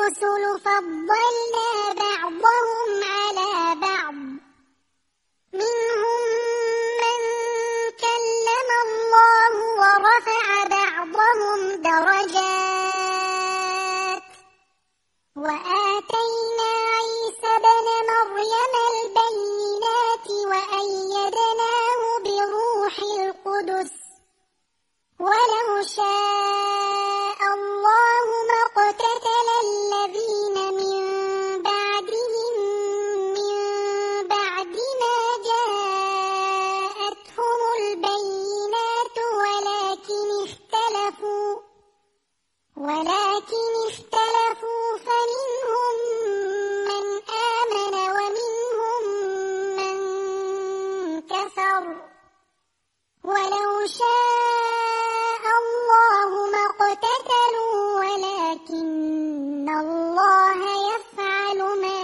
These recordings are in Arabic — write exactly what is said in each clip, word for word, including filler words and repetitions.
الرسل فضلنا بعضهم على بعض منهم من كلم الله ورفع بعضهم درجات وآتينا عيسى ابن مريم البينات وأيدناه بروح القدس ولو شاء الله ما اقتتل الذين من بعدهم من بعد ما جاءتهم البينات ولكن اختلفوا ولكن اختلفوا فمنهم من آمن ومنهم من كفر ولو شاء الله ما اقتتلوا ولكن الله يفعل ما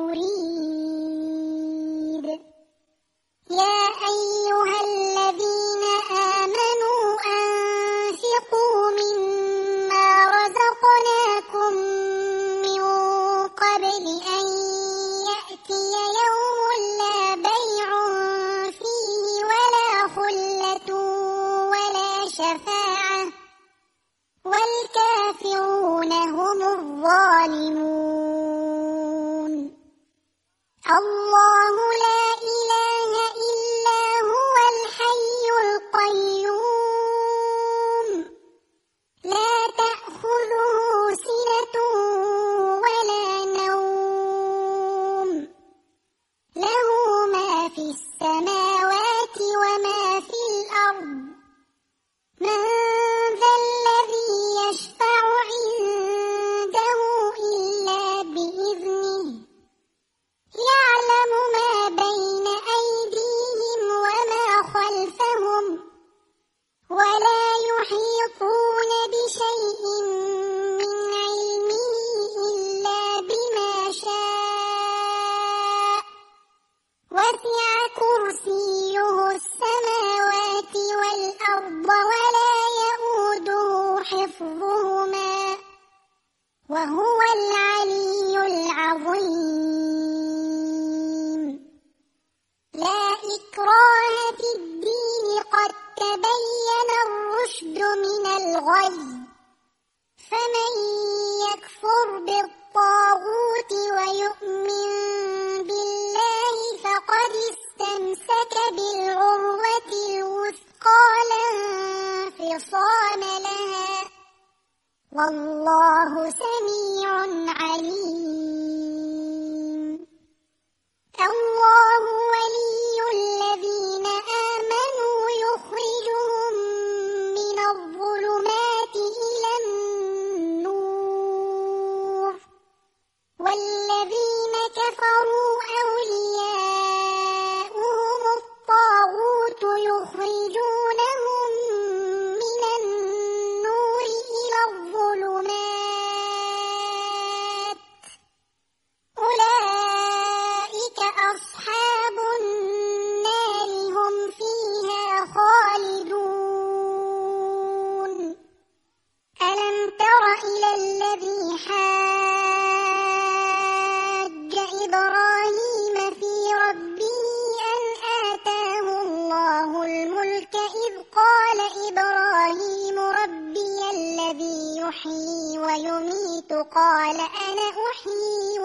يريد يا أيها الذين آمنوا أنفقوا مما رزقناكم من قبل أن يأتي يوم لا بيع فيه ولا خلة ولا شفاعة والكافرون هم الظالمون الله لا إله إلا هو الحي القيوم لا تأخذه سنة ولا نوم له ما في السماوات وما في الأرض من ذا الذي يشفع عنده إلا بإذنه يعلم ما بين أيديهم وما خلفهم ولا يحيطون بشيء من علمه إلا بما شاء وسع كرسيه السماوات والأرض ولا يئوده حفظهما وهو العلي العظيم لا إكراه في الدين قد تبين الرشد من الغي فمن يكفر بالطاغوت ويؤمن بالله فقد استمسك بالعروة الوثقى لا انفصام لها والله سميع عليم الله ولي الذين آمنوا يخرجهم من الظلمات إلى النور والذين كفروا أولياؤهم الطاغوت يخرجونهم من النور إلى الظلمات أولئك أصحاب النار هم فيها خالدون ألم تر إلى الذي حاج إبراهيم في ربه أن آتاه الله الملك إذ قال إبراهيم ربي الذي يحيي ويميت قال أنا أحيي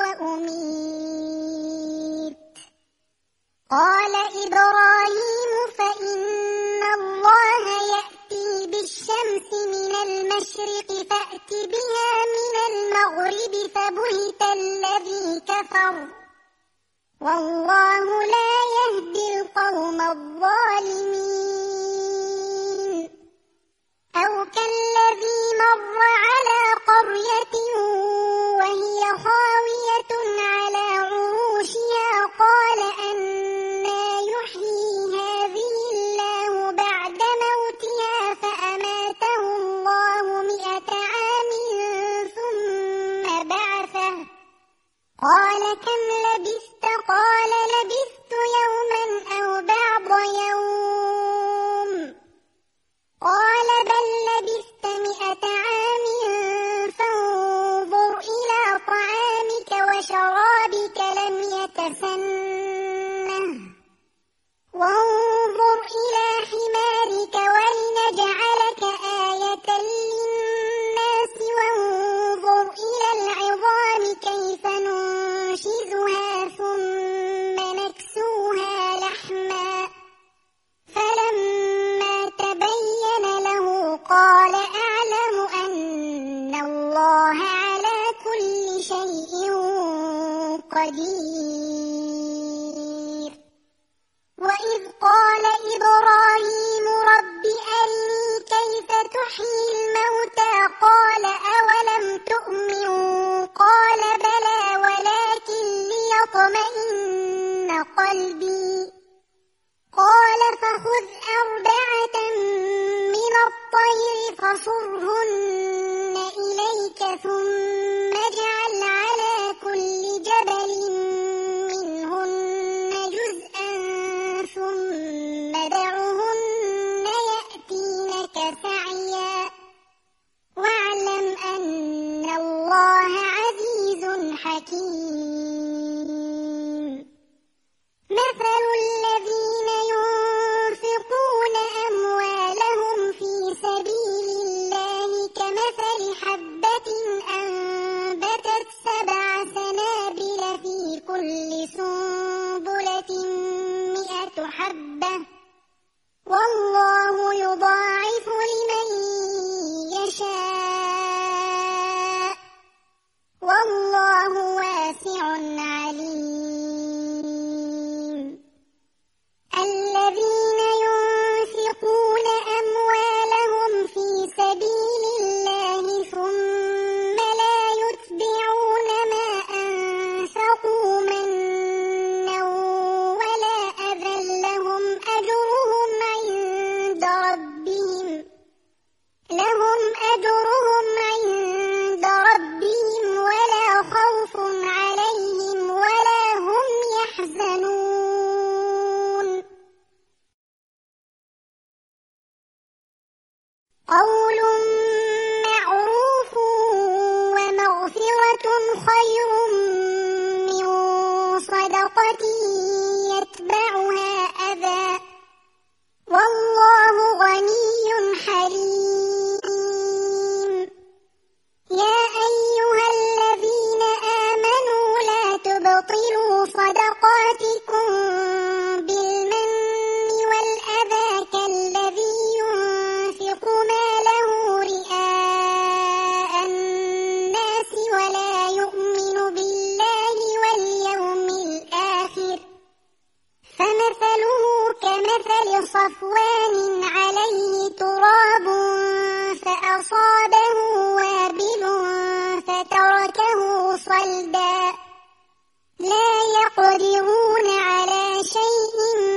وأميت قال إبراهيم فإن الله يأتي بالشمس من المشرق فأت بها من المغرب فبهت الذي كفر والله لا يهدي القوم الظالمين أو كالذي مر على قرية وهي خاوية على عروشها قال أنى يحيي هذه الله بعد موتها فأماته الله مئة عام ثم بعثه قال كم لبثت قال لبثت يوما أو بعض يوم قال بل لبثت مئة عام فانظر إلى طعامك شيء قدير. وإذ قال إبراهيم رب أرني كيف تحيي الموتى قال أولم تؤمن قال بلى ولكن ليطمئن قلبي قال فخذ أربعة من الطير فصرهن إليك ثم اجعل على كل جبل منهن جزءا ثم ادعهن يأتينك سعيا واعلم أن الله عزيز حكيم. مثل الذين ينفقون أموالهم في سبيل الله كمثل حبة أنبتت سبع سنابل في كل سنبلة مئة حبة والله يضاعف لمن يشاء والله واسع عليم. الذين ينفقون أموالهم في سبيل الله ثم لا يتبعون ما أنفقوا منا ولا أذى لهم أجرهم عند ربهم لهم أجرهم عند ربهم ولا خوف عليهم ولا هم يحزنون. قول معروف ومغفرة خير من صدقة يتبعها أذى والله غني حليم. يا أيها الذين آمنوا لا تبطلوا صدقاتكم بالمن والأذى كالذي ينفق ماله رئاء الناس ولا يؤمن بالله واليوم الآخر فمثله كمثل صفوان عليه تراب فأصابه وابل فتركه صلدا لا يقدرون على شيء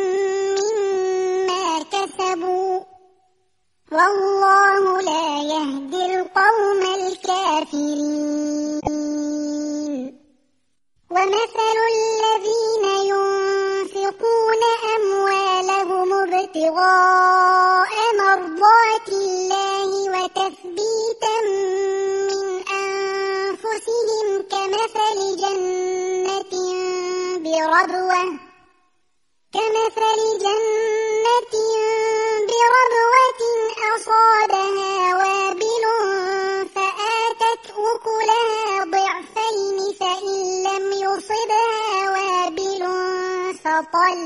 مما كسبوا والله لا يهدي القوم الكافرين. ومثل الذين ينفقون أموالهم ابتغاء مرضات الله وتثبيتا من أنفسهم كمثل جنة بربوة كمثل جنة بربوة أصابها وابل فآتت أكلها ضعفين فإن لم يصبها وابل فطل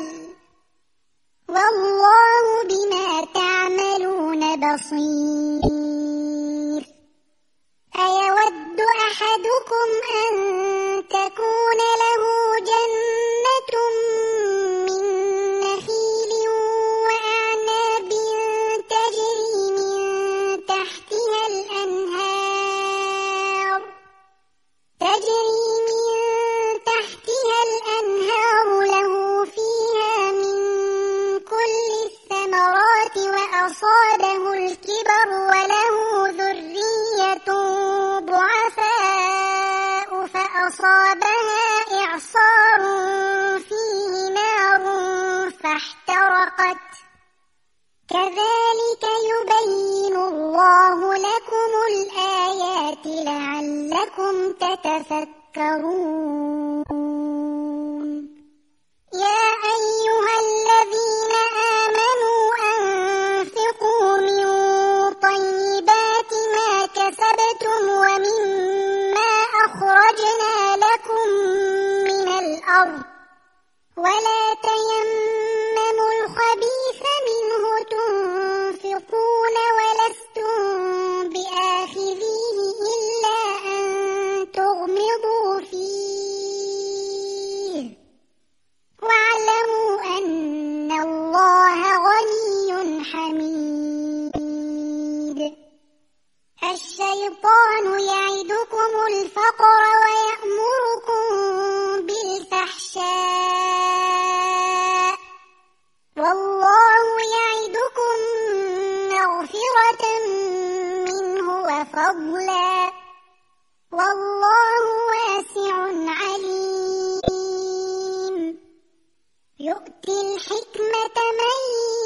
والله بما تعملون بصير. أيود أحدكم أن تكون له جنة من نخيل وأعناب تجري من تحتها الأنهار تجري من تحتها الأنهار له فيها من كل الثمرات وأصابه الكبر وله ذرية ضعفاء فأصابها إعصار فيه نار فاحترقت كذلك يبين الله لكم الآيات لعلكم تتفكرون. يا أيها الذين آمنوا أنفقوا من طيبات ما كسبتم ومما أخرجنا لكم من الأرض ولا تيمموا الخبيث منه تنفقون ولستم بآخذيه إلا أن تغمضوا الفقر ويأمركم بالفحشاء والله يعدكم مغفرة منه وفضلا والله واسع عليم يؤتي الحكمة من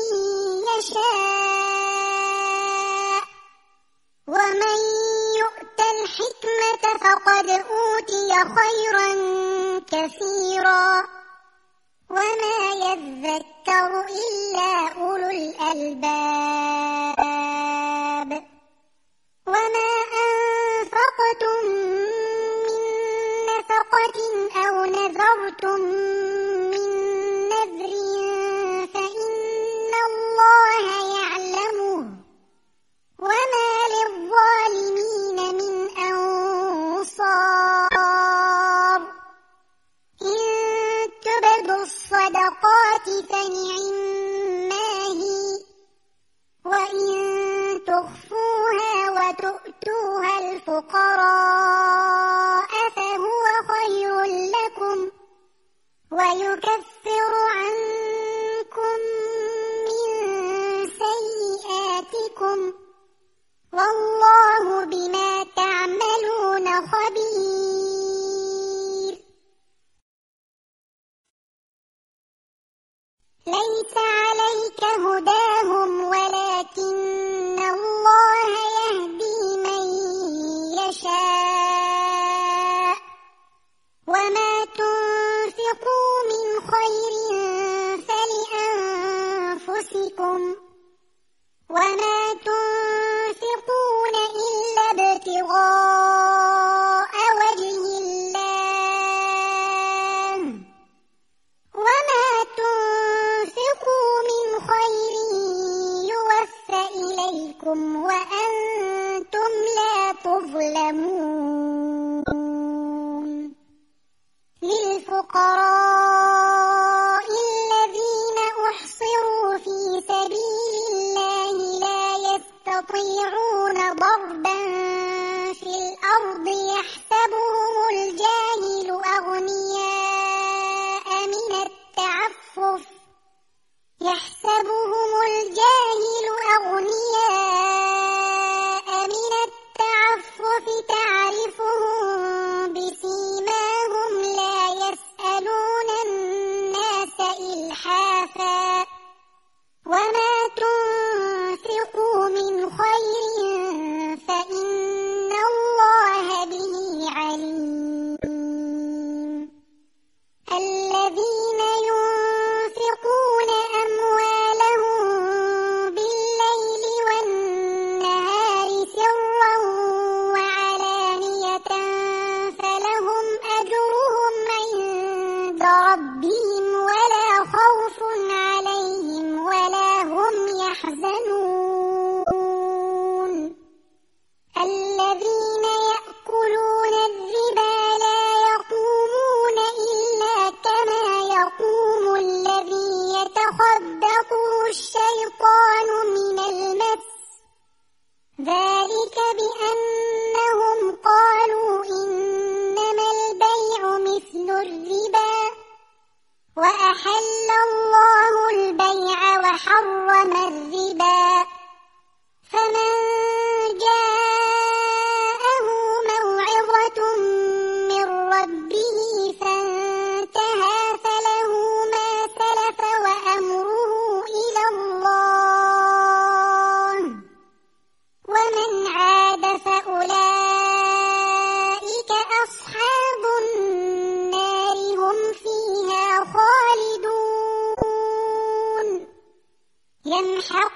يشاء ومن يؤت الحكمة فقد أوتي خيرا كثيرا وما يذكر إلا أولو الألباب وما أنفقتم من نفقة أو نذرتم من نذر فإن الله يعلمه وما للظالمين من أنصار إن تبدوا الصدقات فنعما هي وإن تخفوها وتؤتوها الفقراء فهو خير لكم ويكفر عنكم من سيئاتكم والله بما تعملون خبير ليس عليك هداهم ولكن الله يهدي من يشاء وما تنفقوا من خير فلأنفسكم وما تنفقون إلا ابتغاء وجه الله وما تنفقوا من خير يوفى إليكم وأنتم لا تظلمون للفقراء الذين أحصروا في سبيل الله لا يستطيعون ضربا في الأرض يحسبهم الجاهل أغنياء من التعفف يحسبهم الجاهل أغنياء من التعفف تعرفهم بسيماهم لا يسألون الناس إلحافا وما تنفقوا من خير فإن الله به عليم الذين ينفقون أموالهم بالليل والنهار سرا وعلانية فلهم أجرهم عند ربهم ولا خوف عليهم ولا هم يحزنون الذين يأكلون الربا لا يقومون إلا كما يقوم الذي يتخبطه الشيطان من المس ذلك بأنهم قالوا إنما البيع مثل الربا وأحل الله البيع وحرم الربا فمن جاءه موعظة من ربه فانتهى فله ما سلف وأمره إلى الله ومن عاد فأولئك أصحاب النار هم فيها خالدون يمحق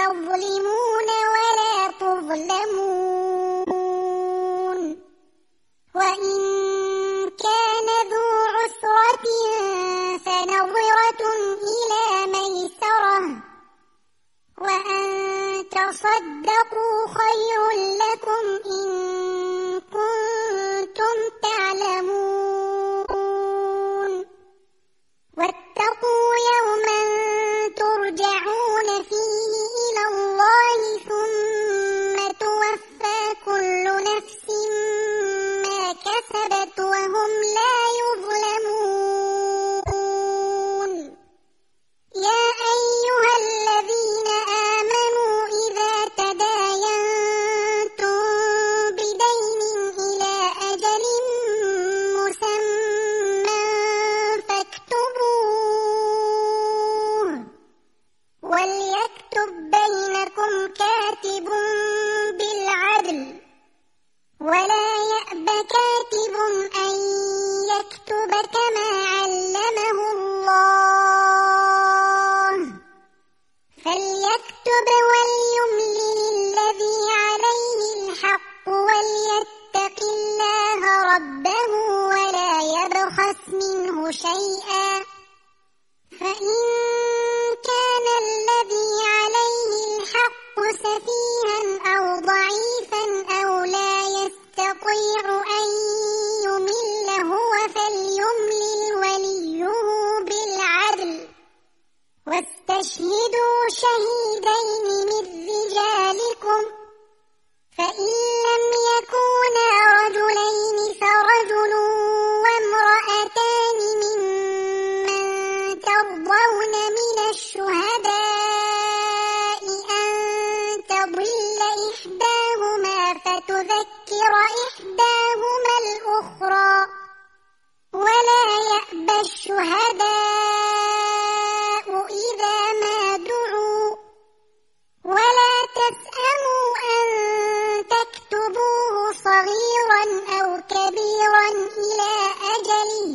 تظلمون ولا تظلمون وإن كان ذو عسرة فنظرة إلى ميسرة وأن تصدقوا خير لكم إن كنتم تعلمون واتقوا يوما ترجعون فيه إلى الله ثم توفى كل نفس ما كسبت وهم لا يظلمون يا أيها الذين آمنوا إذا تداينتم بدين إلى أجل مسمى فاكتبوه وليكتب بينكم كاتب بالعدل ولا يأب كاتب أن يكتب كما علمه الله فليكتب وليملل الذي عليه الحق وليتق الله ربه ولا يبخس منه شيئا فإن كان الذي عليه الحق سفيها أو ضعيفا أو لا يستطيع أن يمل هو فليملل وليه بالعدل واستشهدوا شهيدين من رجالكم فإن لم يكونا رجلين فرجل وامرأتان ممن ترضون من الشهداء أن تضل إحداهما فتذكر إحداهما الأخرى ولا يأبى الشهداء إذا ما دعوا ولا تسأموا أن تكتبوه صغيرا أو كبيرا إلى أجله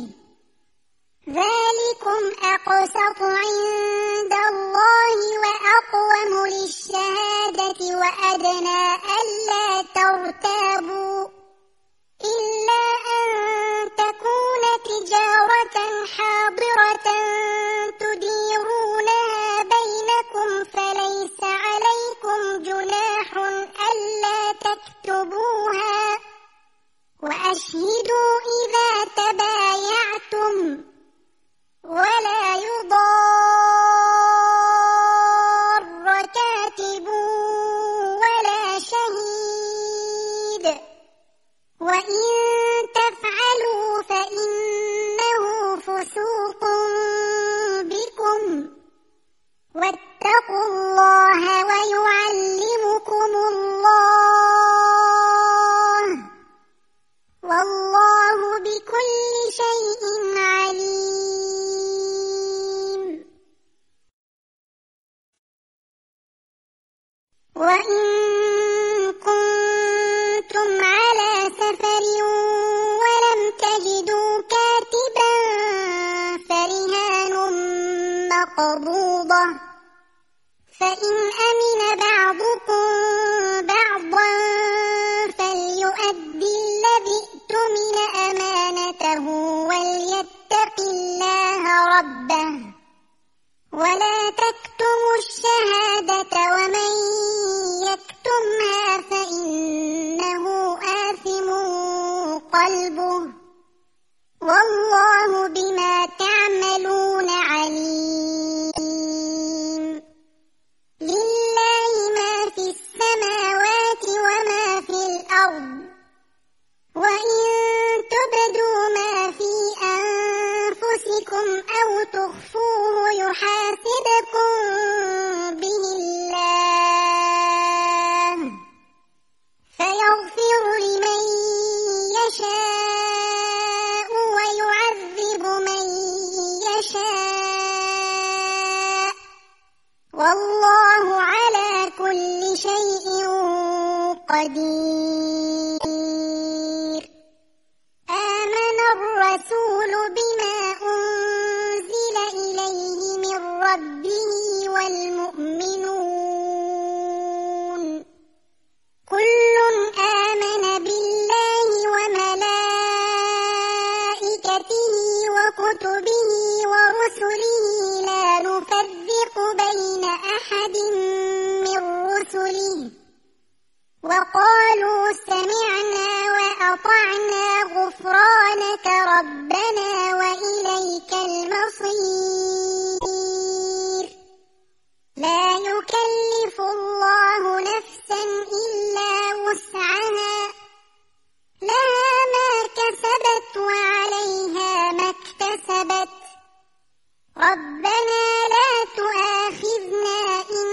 ذلكم أقسط عند الله وأقوم للشهادة وأدنى ألا ترتابوا إلا أن تكون تجارة حاضرة تديرونها بينكم فليس عليكم جناح ألا تكتبوها وأشهدوا إذا تبايعتم ولا يضار كاتب ولا شهيد وإن تفعلوا فإنه فسوق بكم واتقوا الله ويعلمكم الله والله بكل شيء عليم وإن كنتم على سفر ولم تجدوا كاتبا فرهان مقبوضة فإن أمن بعضكم بعضا فليؤدي الذي اؤتمن أمانته وليتق الله ربه ولا تكتموا الشهادة ومن يكتمها فإنه آثم قلبه والله بما تعملون عليم لله ما في السماوات وما في الأرض وإن تبدوا ما في أنفسكم أو تخفوه يحاسبكم به الله فيغفر لمن يشاء ويعذب من يشاء والله على كل شيء قدير آمن الرسول بما أنزل إليه من ربه والمؤمنون كتبه ورسله لا نفرق بين أحد من رسله وقالوا سمعنا وأطعنا غفرانك ربنا وإليك المصير لا يكلف الله نفسا إلا وسعها لها ما كسبت وعليها ما اكتسبت ربنا لا تؤاخذنا إن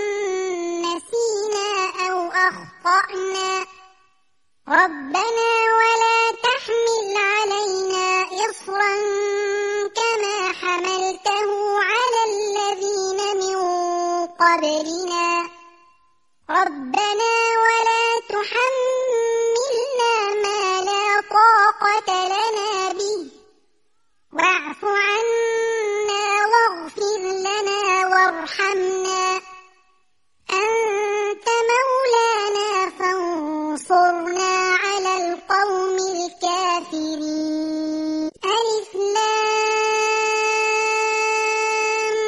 نسينا أو أخطأنا ربنا ولا تحمل علينا إصرا كما حملته على الذين من قبلنا ربنا ولا تحملنا ما لا طاقة لنا به واعف عنا واغفر لنا وارحمنا أنت مولانا فانصرنا على القوم الكافرين ألف لام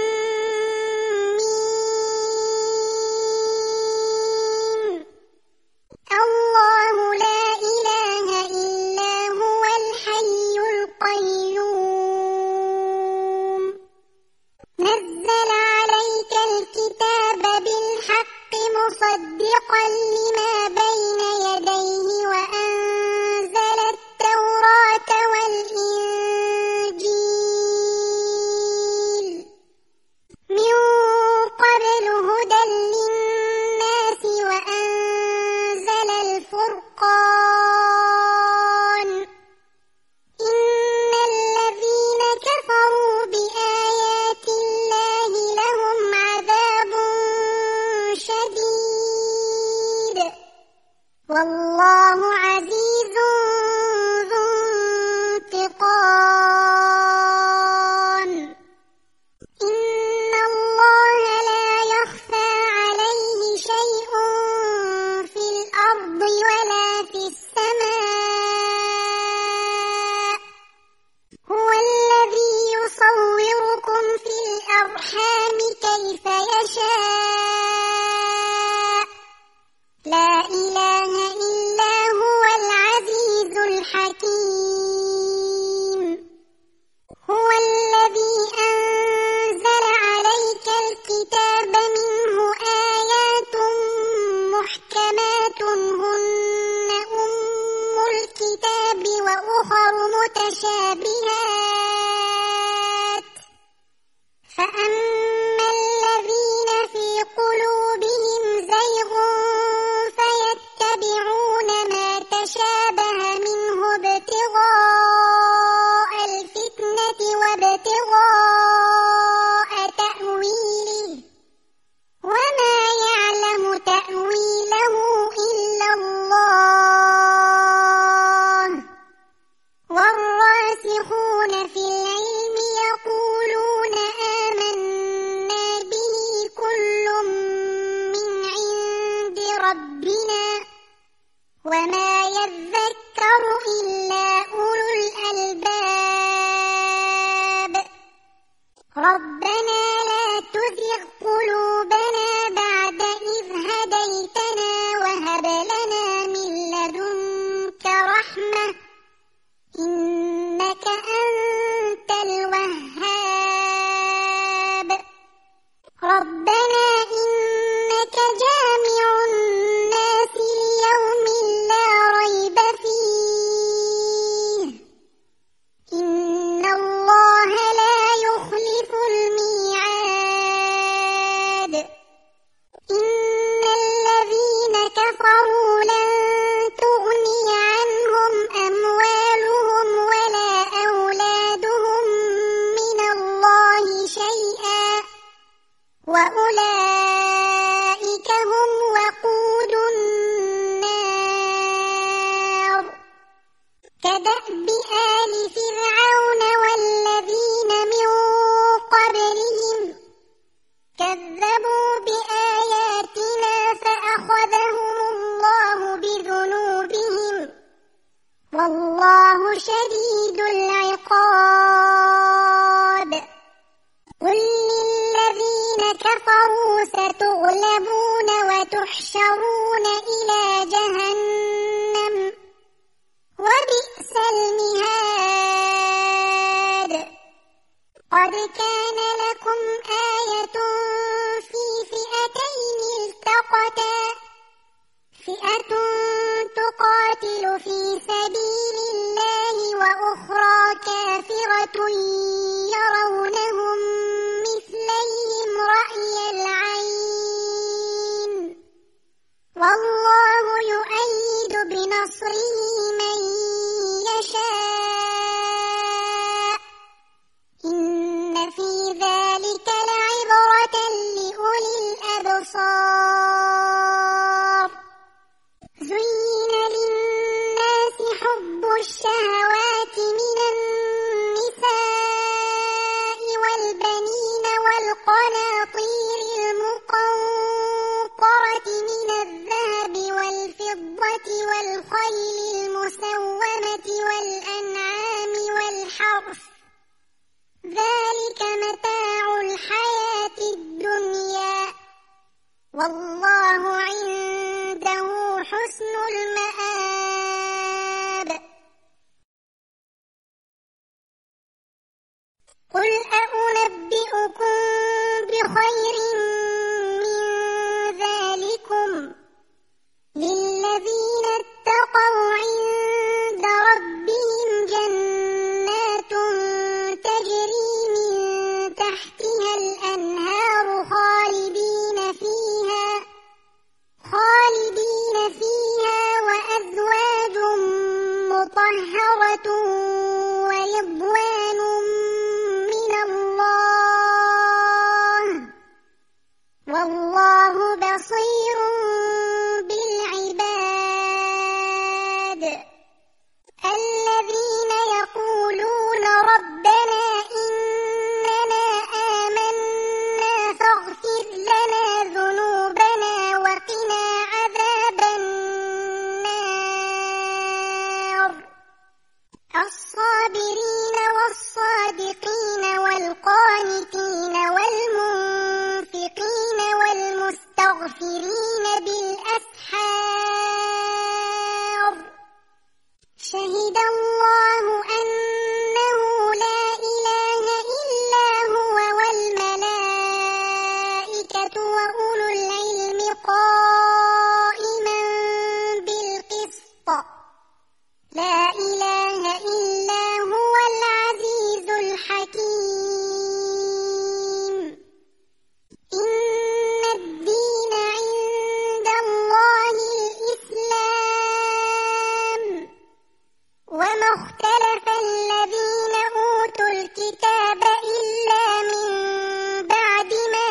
ميم الله لا إله إلا هو الحي القيوم نزل عليك الكتاب بالحق مصدقا لما بين يديه وأنزل التوراة والإنجيل من قبل هدى للناس وأنزل الفرقان إن الذين كفروا بآيات الله لهم عذاب شديد والله عزيز ذو انتقام إن الله لا يخفى عليه شيء في الأرض ولا في السماء هو الذي يصوركم في الأرحام كيف يشاء لا إله إلا هو العزيز الحكيم هو الذي أنزل عليك الكتاب منه آيات محكمات هن أم الكتاب وأخر متشابهات فأما الذين في قلوبهم زيغ فيتبعون ما تشابه منه ابتغاء الفتنة وابتغاء تأويله وما يعلم تأويله إلا الله والراسخون في العلم يقولون آمنا به كل من عند ربنا وما يذكر إلا أولو الألباب ربنا لا تزغ قلوبنا بعد إذ هديتنا وهب لنا من لدنك رحمة إنك أنت الوهاب ربنا إنك جامع الناس ليوم لا ريب فيه إن الله لا يخلف الميعاد إن الذين كفروا لن تغني عنهم أموالهم ولا أولادهم من الله شيئا وأولئك هم وقود النار كدأب آل فرعون والذين من قبلهم كذبوا بآياتنا فأخذهم الله بذنوبهم والله شديد العقاب تغلبون وتحشرون إلى جهنم وبئس المهاد. قد كان لكم آية في فئتين التقتا فئة تقاتل في سبيل الله وأخرى كافرة يرونهم مثليهم رأي العين والله يؤيد بنصره من يشاء إن في ذلك لعبرة لأولي الأبصار. زين للناس حب الشهوات من النساء والبنين والقناطير المقنطرة من الذهب والفضة والخيل المسومة والأنعام والحرث ذلك متاع الحياة الدنيا والله عنده حسن المآب. قل أنبئكم بخير من ذلكم للذين اتقوا عند ربهم جنات تجري من تحتها الأنهار خالدين فيها خالدين فيها وأزواج مطهرة ورضوان من الله والله بصير بالعباد. الذين يقولون ربنا إننا آمنا فاغفر لنا ذنوبنا وقنا عذاب النار. الصابرين والصادقين والقانتين والمنفقين والمستغفرين بالأسحار. شهد الله أنه لا إله إلا هو والملائكة وأولو العلم قائما بالقسط لا إله إلا هو العزيز الحكيم. إن الدين عند الله الإسلام وما اختلف الذين أوتوا الكتاب إلا من بعد ما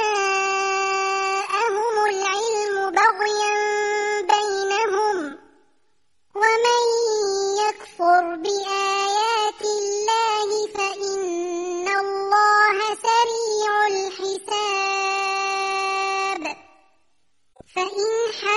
جاءهم العلم بغيا بينهم ومن يكفر بآيات الله فإن الله سريع الحساب. فإن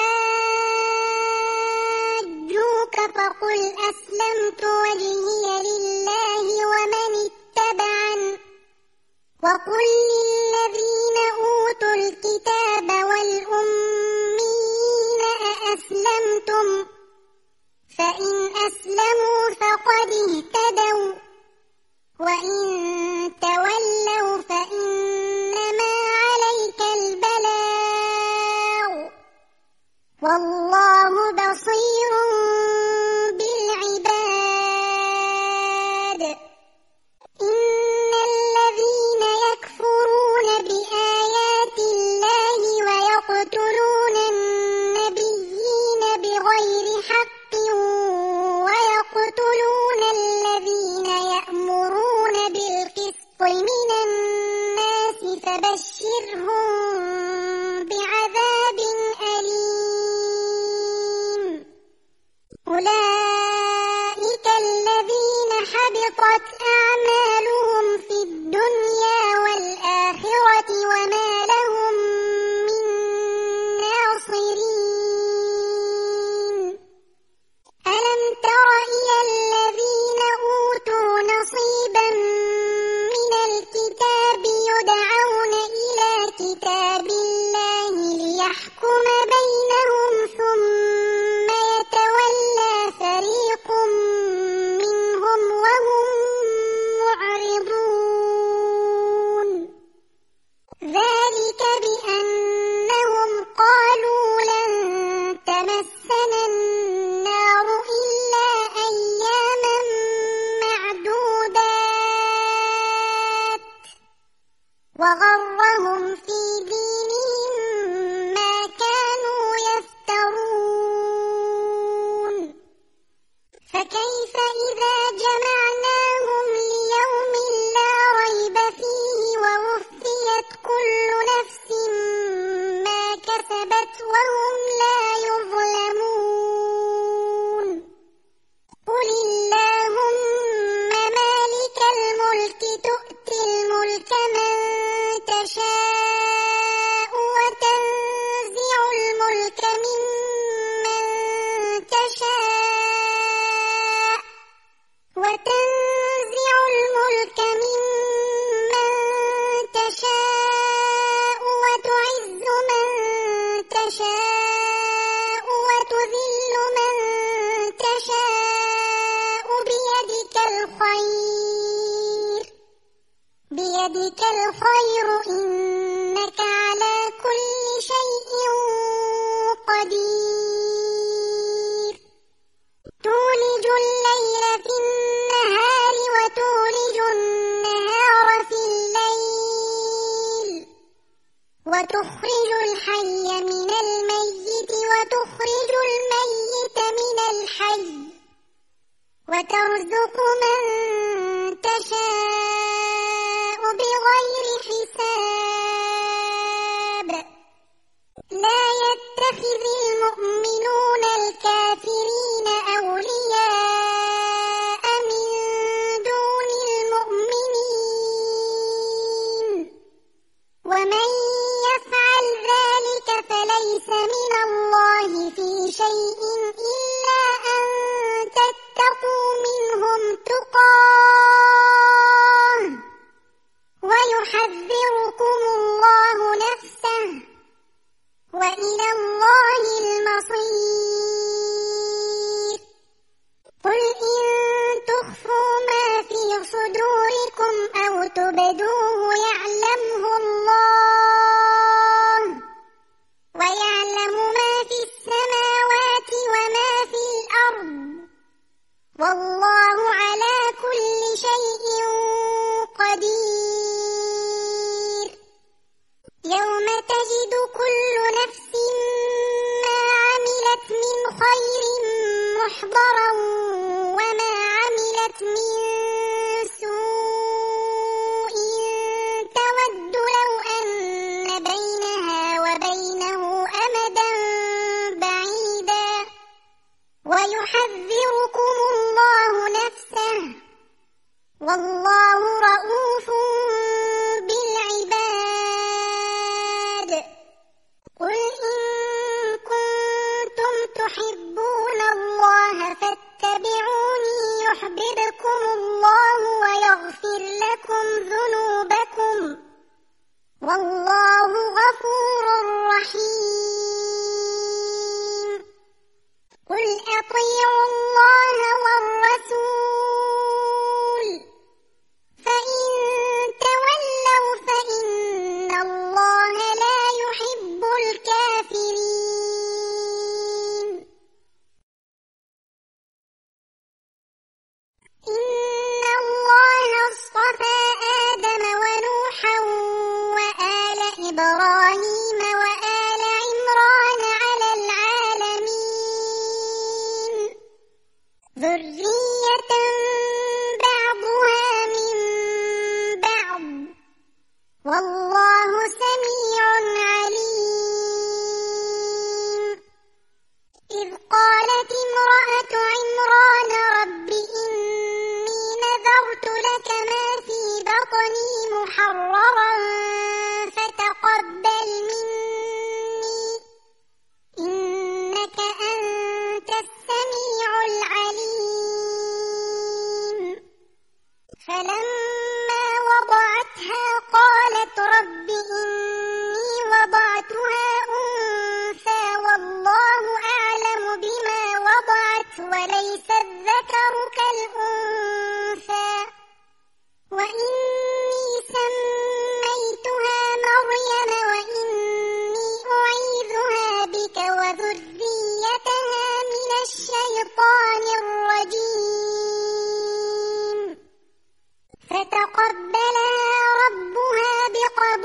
حاجوك فقل أسلمت وجهي لله ومن اتبعن وقل للذين أوتوا الكتاب والأميين أأسلمتم فإن أسلموا فقد اهتدوا وإن تولوا فإنما عليك البلاغ والله بصير بالعباد. إن الذين يكفرون بآيات الله ويقتلون النبيين بغير حق ويقتلون الذين يأمرون بالقسط من الناس فبشرهم بعذاب أليم. أولئك الذين حبطت أعمالهم في الدنيا والآخرة وما لهم من ناصرين. ألم تر إلى الذين أوتوا نصيبا من الكتاب يدعون إلى كتاب الله وغرهم في دينهم ما كانوا يفترون فكيف إذا جمعناهم ليوم لا ريب فيه ووفيت كل نفس ما كسبت وهم لا يظلمون قل اللهم مالك الملك تؤتي الملك من تشاء وتنزع الملك ممن تشاء وتنزع الملك ممن تشاء وتعز من تشاء وتذل من تشاء بيدك الخير بيدك الخير إنك على كل شيء قدير تولج الليل في النهار وتولج النهار في الليل وتخرج الحي من الميت وتخرج الميت من الحي وترزق من تشاء بغير حساب لا يتخذ المؤمنون الكافرين أولياء من دون المؤمنين ومن يفعل ذلك فليس من الله في شيء إلا أن تتقوا منهم تقاه ويحذركم الله نفسه وإلى الله المصير قل إن تخفوا ما في صدوركم أو تبدوه يعلمه الله ويعلم ما في السماوات وما في الأرض والله على كل شيء قدير يوم تجد كل نفس ما عملت من خير محضرا وما عملت من سوء تود لو أن بينها وبينه أمدا بعيدا ويحذركم الله نفسه والله رؤوف بالعباد قل إن كنتم تحبون الله فاتبعوني يحببكم الله ويغفر لكم ذنوبكم والله غفور رحيم قل أطيعوا الله والرسول فإن تولوا فإن الله لا يحب الكافرين إن الله اصطفى آدم ونوحا وآل إبراهيم وآل عمران على العالمين ذرية بعضها من بعض والله سميع عليم إذ قالت امرأة عمران رب إني نذرت لك ما في بطني محررا فتقبل مني إنك أنت السميع العليم فلما وضعتها قالت رب إني وضعتها أنثى والله أعلم بما وضعت وليس الذكر كالأنثى وإني سميتها مريم وإني أعيذها بك وذريتها من الشيطان الرجيم فتقبلها ربها بقبول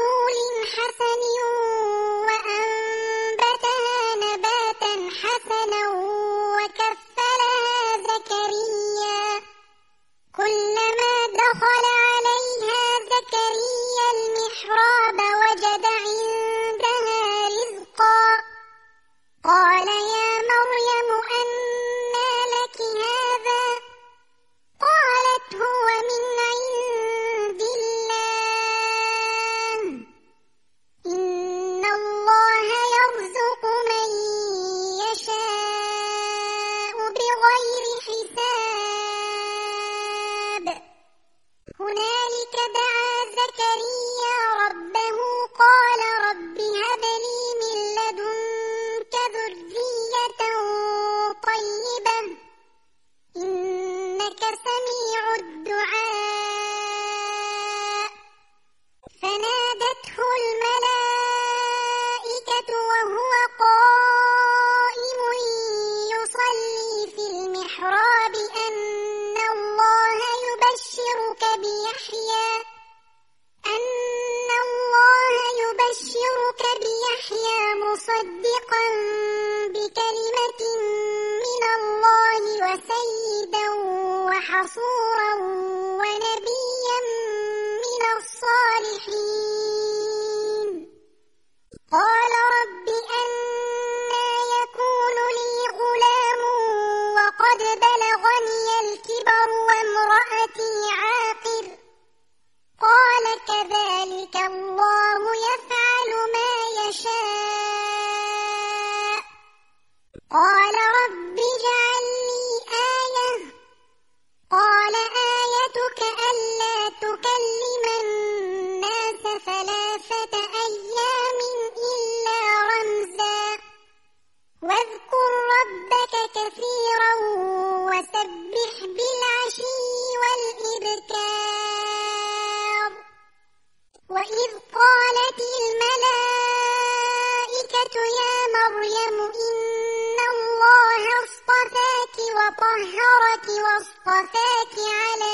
وطهرك واصطفاك على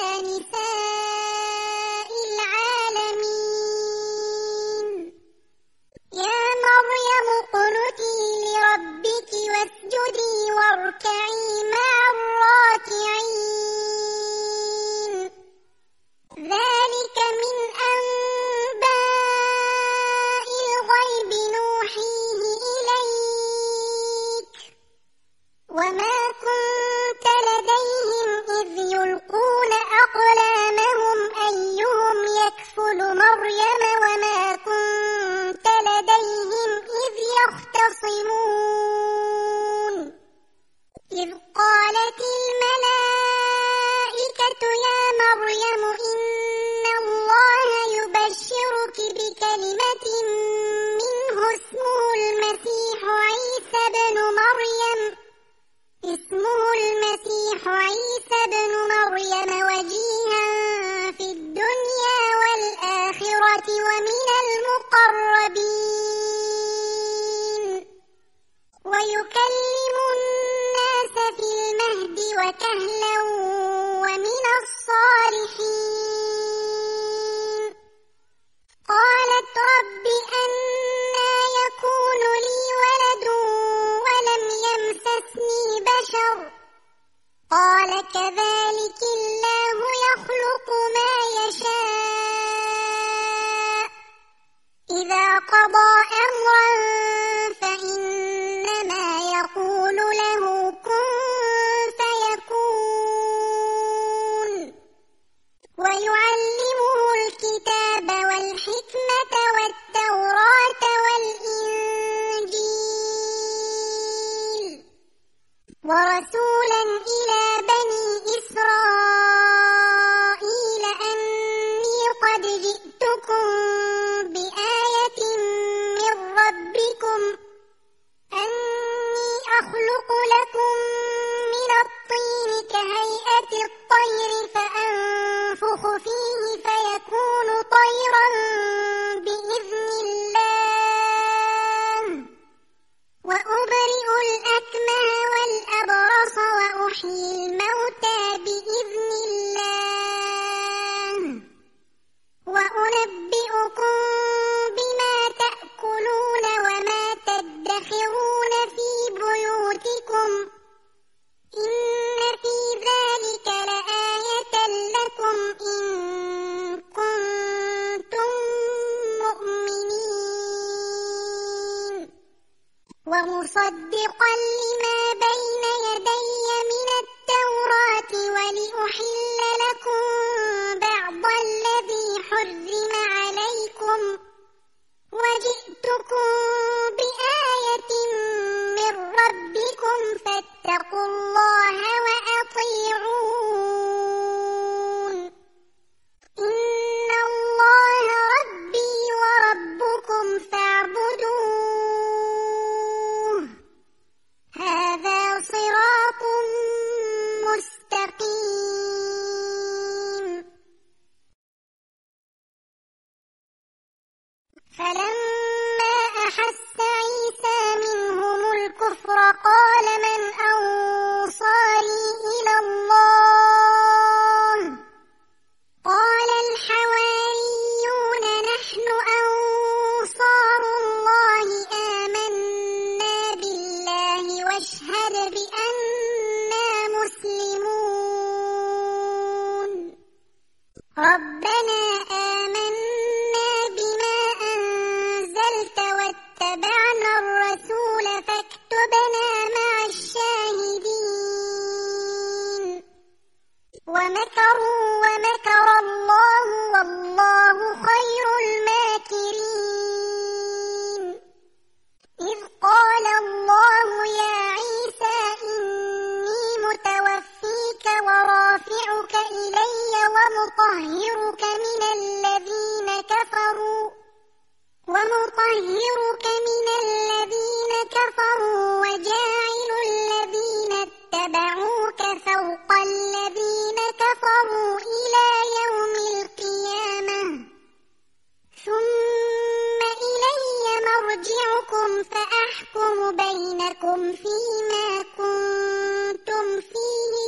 نساء العالمين. يا مريم اقنتي لربك واسجدي واركعي مع الراكعين. ذلك من أنباء الغيب نوحيه إليك وما كنت لديهم إذ يلقون أقلامهم أيهم يكفل مريم وما كنت لديهم إذ يختصمون. إذ قالت الملائكة يا مريم إن الله يبشرك بكلمة منه اسمه المسيح عيسى بن مريم اسمه المسيح عيسى بن مريم وجيها في الدنيا والآخرة ومن المقربين ويكلم الناس في المهد وكهلا ومن الصالحين. قالت رب أنى يكون لي ولد ولم يمسسني بشر قال كذلك الله يخلق ما يشاء إذا قضى أمرا فإنما يقول له كن فيكون. ويعلمه الكتاب والحكمة والتوراة والإنجيل ورسولا إلى بني إسرائيل أني قد جئتكم بآية من ربكم أني أخلق لكم من الطين كهيئة الطير فأنفخ فيه فيكون طيرا بإذن الله وأبرئ الأكمه والأبرص وأحيي الموتى بإذن الله وأنبئكم بما تأكلون وما تدخرون في بيوتكم إن في ذلك لآية لكم إن كنتم مؤمنين. ومصدقا لما بين يدي من التوراة ولأحل لكم بعض الذي حرم عليكم وجئتكم بآية من ربكم فاتقوا الله وأطيعون. إن الله ربي وربكم فاعبدوه هذا صراط مستقيم. فلما أحس عيسى منهم الكفر قال من أنصاري إلى الله قال الحواريون نحن أنصار الله آمنا بالله واشهد بأننا مسلمون. ربنا آمنا بما أنزلت واتبعنا الرسول فاكتبنا مع الشاهدين. ومكروا ومكر الله والله خير الماكرين. إذ قال الله يا عيسى إني متوفيك ورافعك إلي ومطهرك من الذين كفروا ومطهرك من الذين كفروا وجاعل الذين اتبعوك فوق الذين كفروا إلى يوم القيامة ثم إلي مرجعكم فأحكم بينكم فيما كنتم فيه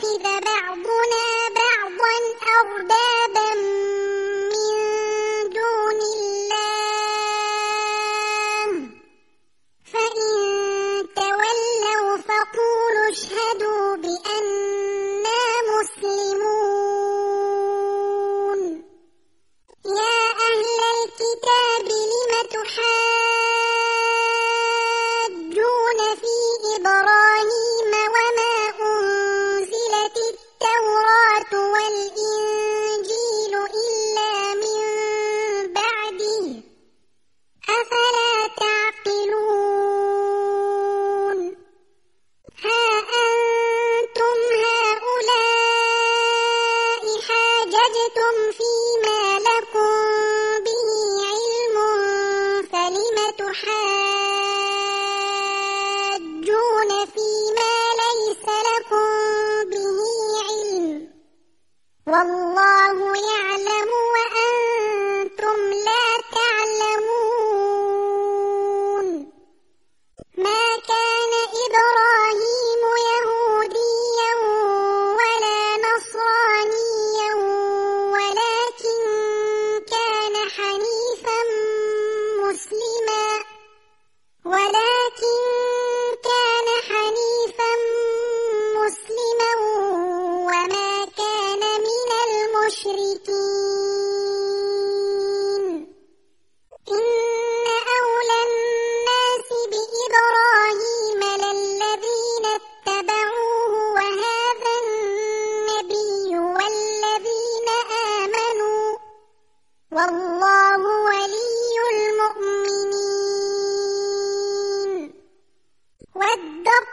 يتخذ بعضنا بعضا أربابا من دون الله فإن تولوا فقولوا اشهدوا بأننا مسلمون يا أهل الكتاب لم تحاجون في إبراهيم وما أنزلت التوراة والإنجيل إلا من بعده أفلا تعقلون ها أنتم هؤلاء حاججتم فيما لكم به علم فلم تحاجون فيما ليس لكم به علم والله يعلم وأنتم لا تعلمون ما كان إبراهيم يهوديا ولا نصرانيا ولكن كان حنيفا مسلما ولكن كان حنيفا مسلما وما كان من المشركين إن أولى الناس بإبراهيم للذين اتبعوه وهذا النبي والذين آمنوا والله ولي المؤمنين ودت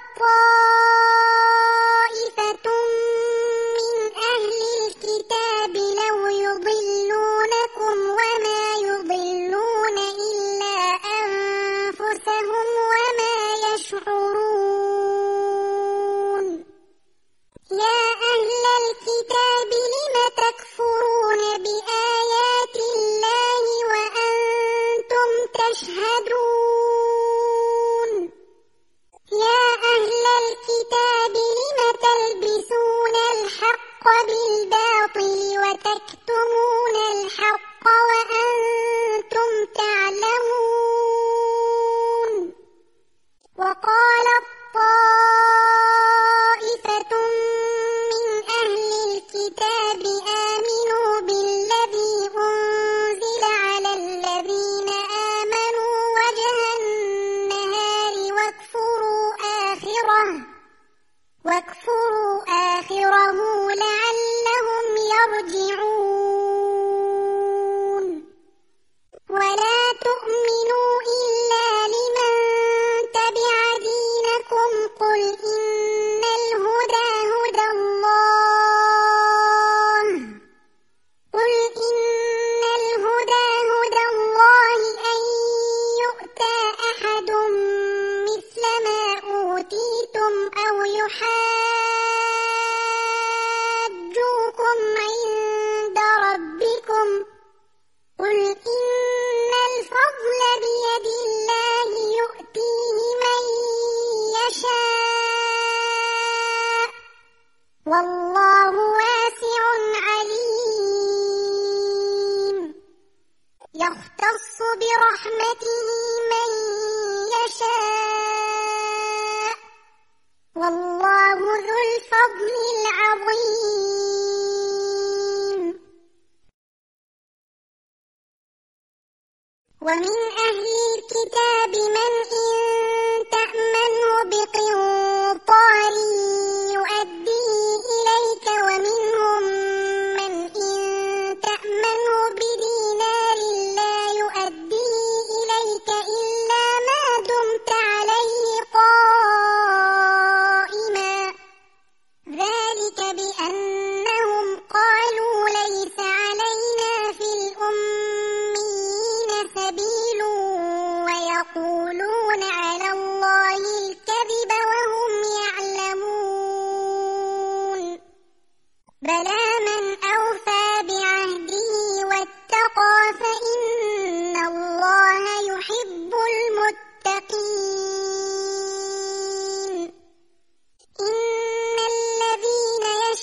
طائفة من أهل الكتاب لو يضلونكم وما يضلون إلا أنفسهم وما يشعرون يا أهل الكتاب لم تكفرون بآيات الله وأنتم تشهدون يا أهل الكتاب لم تلبسون الحق بالباطل وتكتمون الحق وأنتم تعلمون وقالت طائفة من أهل الكتاب آمنوا بالذي أنزل على الذين آمنوا وجه النهار واكفروا آخره واكفروا آخره لعلهم يرجعون ولا تؤمنوا إلا لمن تبع دينكم قل إن الهدى هدى الله قل إن الهدى هدى الله أن يؤتى أحد مثل ما أوتيتم أو يحاجوكم عند ربكم قل إن الفضل بيد الله يؤتيه من يشاء والله واسع عليم يختص برحمته من يشاء والله ذو الفضل العظيم ومن أهل الكتاب من إن تأمنه بقنطار يؤديه إليك ومنهم من إن تأمنه بدينار لا يؤديه إليك إلا ما دمت عليه قائما ذلك بأنهم قالوا ليس علينا في الأميين سبيل ويقولون على الله الكذب وهم يعلمون بلى من أوفى بعهده واتقى فإن الله يحب المتقين إن الذين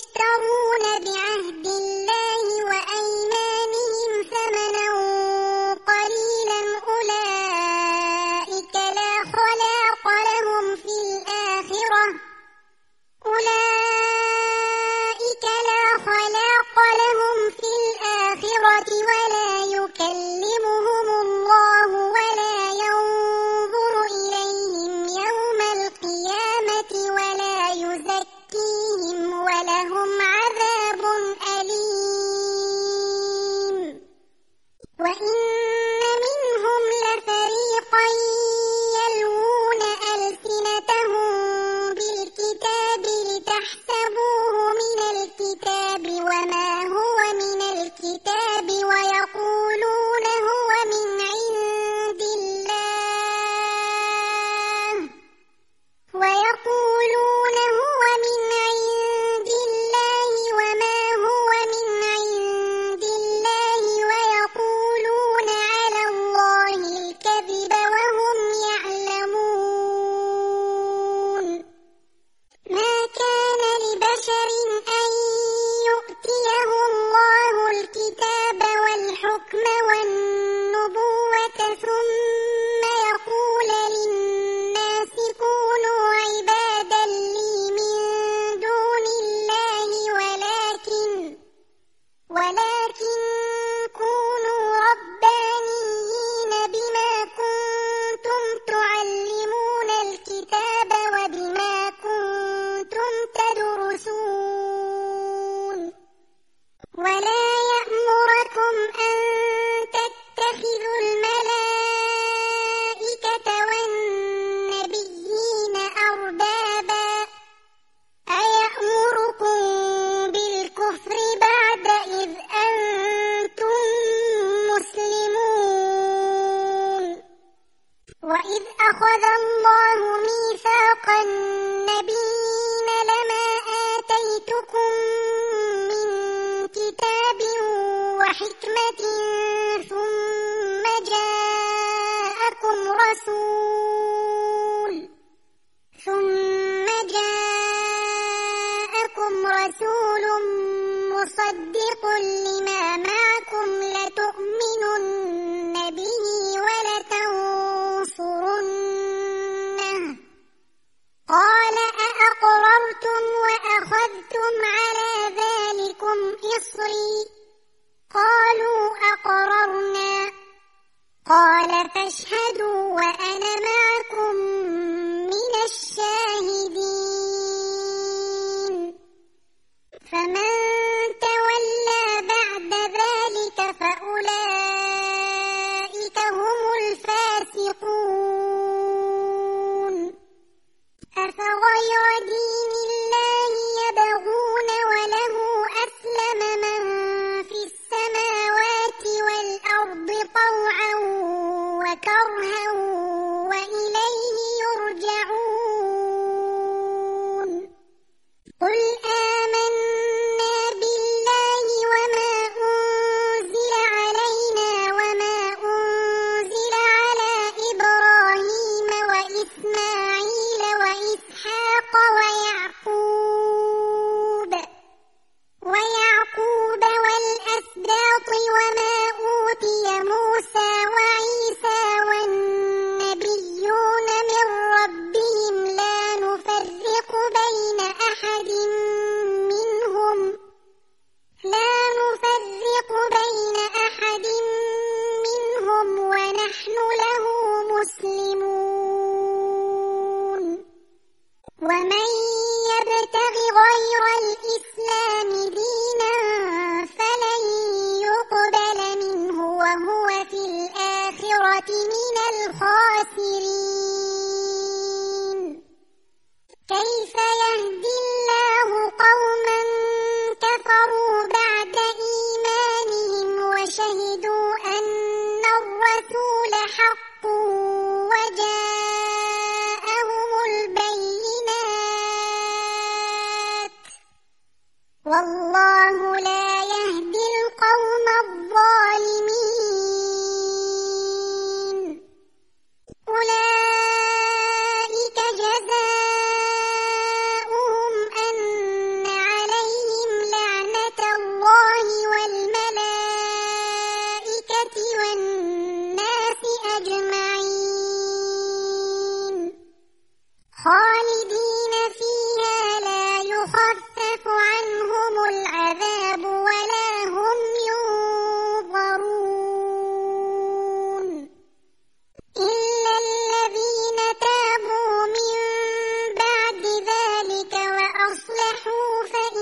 رسول مصدق لما معكم لتؤمنن به ولتنصرنه قال أأقررتم وأخذتم على ذلكم إصري قالوا أقررنا قال فاشهدوا وأنا معكم من الشاهدين فمن تولى بعد ذلك فأولئك هم الفاسقون أفغير دين الله يبغون وله أسلم من في السماوات والأرض طوعا وكرها وإليه يرجعون قل آمنا بالله وما أنزل علينا وما أنزل على إبراهيم وإسماعيل وإسحاق ويعقوب ويعقوب والأسباط وما أوتي موسى وعيسى والنبيون من ربهم لا نفرق بين أحد منهم لا نفرق بين أحد منهم ونحن له مسلمون ومن يبتغ غير الإسلام دينا فلن يقبل منه وهو في الآخرة من الخاسرين كيف يهدي الله قوما كفروا بعد إيمانهم وشهدوا أن الرسول حق وجاءهم البينات والله لا يهدي القوم الظالمين أولئك جزاؤهم أن عليهم لعنة الله والملائكة والناس أجمعين خالدين فيها لا يخفف عنهم العذاب ولا هم ينظرون إلا الذين تابوا من بعد ذلك وأصلحوا فإن